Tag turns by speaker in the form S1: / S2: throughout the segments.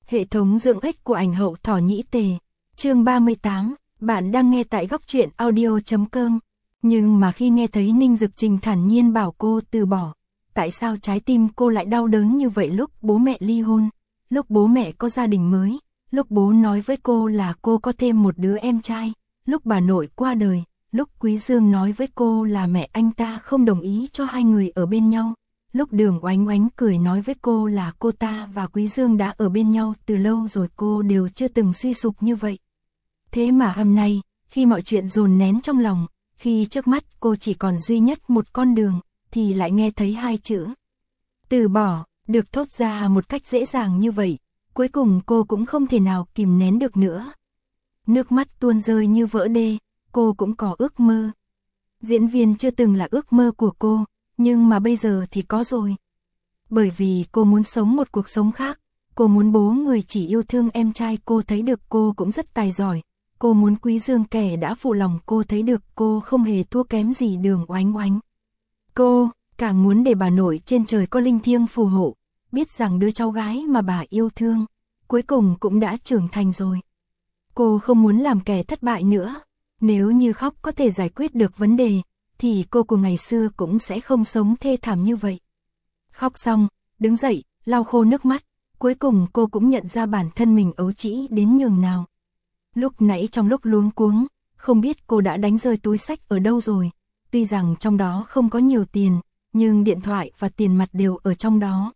S1: Hệ thống dưỡng ích của ảnh hậu thỏ nhĩ tề. Chương 38, bạn đang nghe tại góc truyện audio.com. Nhưng mà khi nghe thấy Ninh Dực Trình thản nhiên bảo cô từ bỏ, tại sao trái tim cô lại đau đớn như vậy lúc bố mẹ ly hôn, lúc bố mẹ có gia đình mới, lúc bố nói với cô là cô có thêm một đứa em trai, lúc bà nội qua đời, lúc Quý Dương nói với cô là mẹ anh ta không đồng ý cho hai người ở bên nhau, lúc Đường Oánh Oánh cười nói với cô là cô ta và Quý Dương đã ở bên nhau từ lâu rồi, cô đều chưa từng suy sụp như vậy. Thế mà hôm nay, khi mọi chuyện dồn nén trong lòng, khi trước mắt cô chỉ còn duy nhất một con đường, thì lại nghe thấy hai chữ từ bỏ, được thốt ra một cách dễ dàng như vậy, cuối cùng cô cũng không thể nào kìm nén được nữa. Nước mắt tuôn rơi như vỡ đê, cô cũng có ước mơ. Diễn viên chưa từng là ước mơ của cô, nhưng mà bây giờ thì có rồi. Bởi vì cô muốn sống một cuộc sống khác, cô muốn bố người chỉ yêu thương em trai cô thấy được cô cũng rất tài giỏi. Cô muốn Quý Dương kẻ đã phụ lòng cô thấy được cô không hề thua kém gì Đường Oánh Oánh. Cô càng muốn để bà nội trên trời có linh thiêng phù hộ, biết rằng đứa cháu gái mà bà yêu thương, cuối cùng cũng đã trưởng thành rồi. Cô không muốn làm kẻ thất bại nữa. Nếu như khóc có thể giải quyết được vấn đề, thì cô của ngày xưa cũng sẽ không sống thê thảm như vậy. Khóc xong, đứng dậy, lau khô nước mắt, cuối cùng cô cũng nhận ra bản thân mình ấu trĩ đến nhường nào. Lúc nãy trong lúc luống cuống, không biết cô đã đánh rơi túi xách ở đâu rồi. Tuy rằng trong đó không có nhiều tiền, nhưng điện thoại và tiền mặt đều ở trong đó.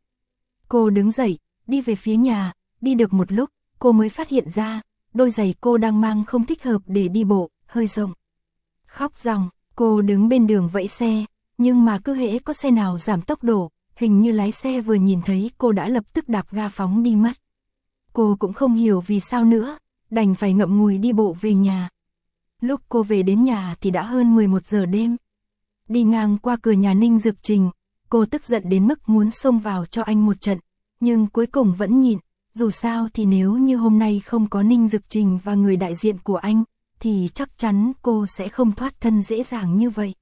S1: Cô đứng dậy, đi về phía nhà, đi được một lúc, cô mới phát hiện ra, đôi giày cô đang mang không thích hợp để đi bộ, hơi rộng. Khóc ròng, cô đứng bên đường vẫy xe, nhưng mà cứ hễ có xe nào giảm tốc độ, hình như lái xe vừa nhìn thấy cô đã lập tức đạp ga phóng đi mất. Cô cũng không hiểu vì sao nữa, đành phải ngậm ngùi đi bộ về nhà. Lúc cô về đến nhà thì đã hơn 11 giờ đêm. Đi ngang qua cửa nhà Ninh Dực Trình, cô tức giận đến mức muốn xông vào cho anh một trận, nhưng cuối cùng vẫn nhịn. Dù sao thì nếu như hôm nay không có Ninh Dực Trình và người đại diện của anh, thì chắc chắn cô sẽ không thoát thân dễ dàng như vậy.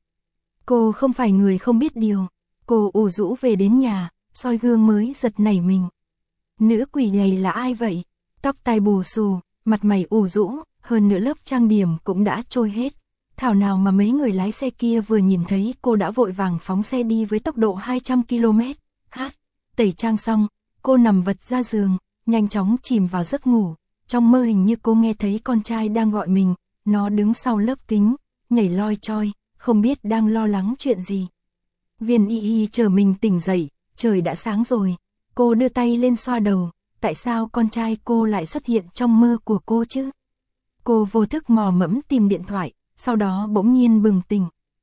S1: Cô không phải người không biết điều. Cô ủ rũ về đến nhà, soi gương mới giật nảy mình. Nữ quỷ này là ai vậy? Tóc tai bù xù, mặt mày ủ rũ, hơn nữa lớp trang điểm cũng đã trôi hết. Thảo nào mà mấy người lái xe kia vừa nhìn thấy cô đã vội vàng phóng xe đi với tốc độ 200 km/h. Tẩy trang xong, cô nằm vật ra giường, nhanh chóng chìm vào giấc ngủ. Trong mơ hình như cô nghe thấy con trai đang gọi mình, nó đứng sau lớp kính, nhảy loi choi, không biết đang lo lắng chuyện gì. Viên Y Y chờ mình tỉnh dậy, trời đã sáng rồi. Cô đưa tay lên xoa đầu, tại sao con trai cô lại xuất hiện trong mơ của cô chứ? Cô vô thức mò mẫm tìm điện thoại, sau đó bỗng nhiên bừng tỉnh.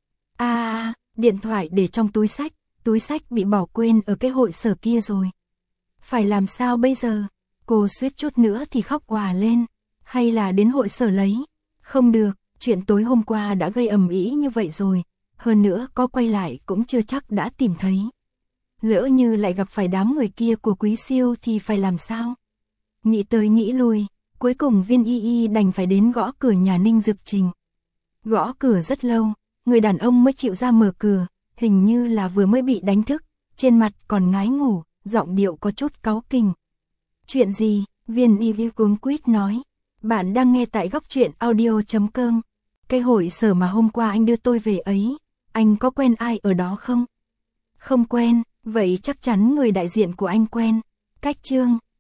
S1: Điện thoại để trong túi xách bị bỏ quên ở cái hội sở kia rồi. Phải làm sao bây giờ? Cô suýt chút nữa thì khóc òa lên. Hay là đến hội sở lấy? Không được, chuyện tối hôm qua đã gây ầm ĩ như vậy rồi. Hơn nữa có quay lại cũng chưa chắc đã tìm thấy. Lỡ như lại gặp phải đám người kia của Quý Siêu thì phải làm sao? Nghĩ tới nghĩ lui, cuối cùng Viên Y Y đành phải đến gõ cửa nhà Ninh Dực Trình. Gõ cửa rất lâu, người đàn ông mới chịu ra mở cửa, hình như là vừa mới bị đánh thức, trên mặt còn ngái ngủ, giọng điệu có chút cáu kỉnh. Chuyện gì? Viên Y Y cuống quýt nói. Bạn đang nghe tại góc truyện audio.com. Cái hội sở mà hôm qua anh đưa tôi về ấy, anh có quen ai ở đó không? Không quen, vậy chắc chắn người đại diện của anh quen. Cách Trương,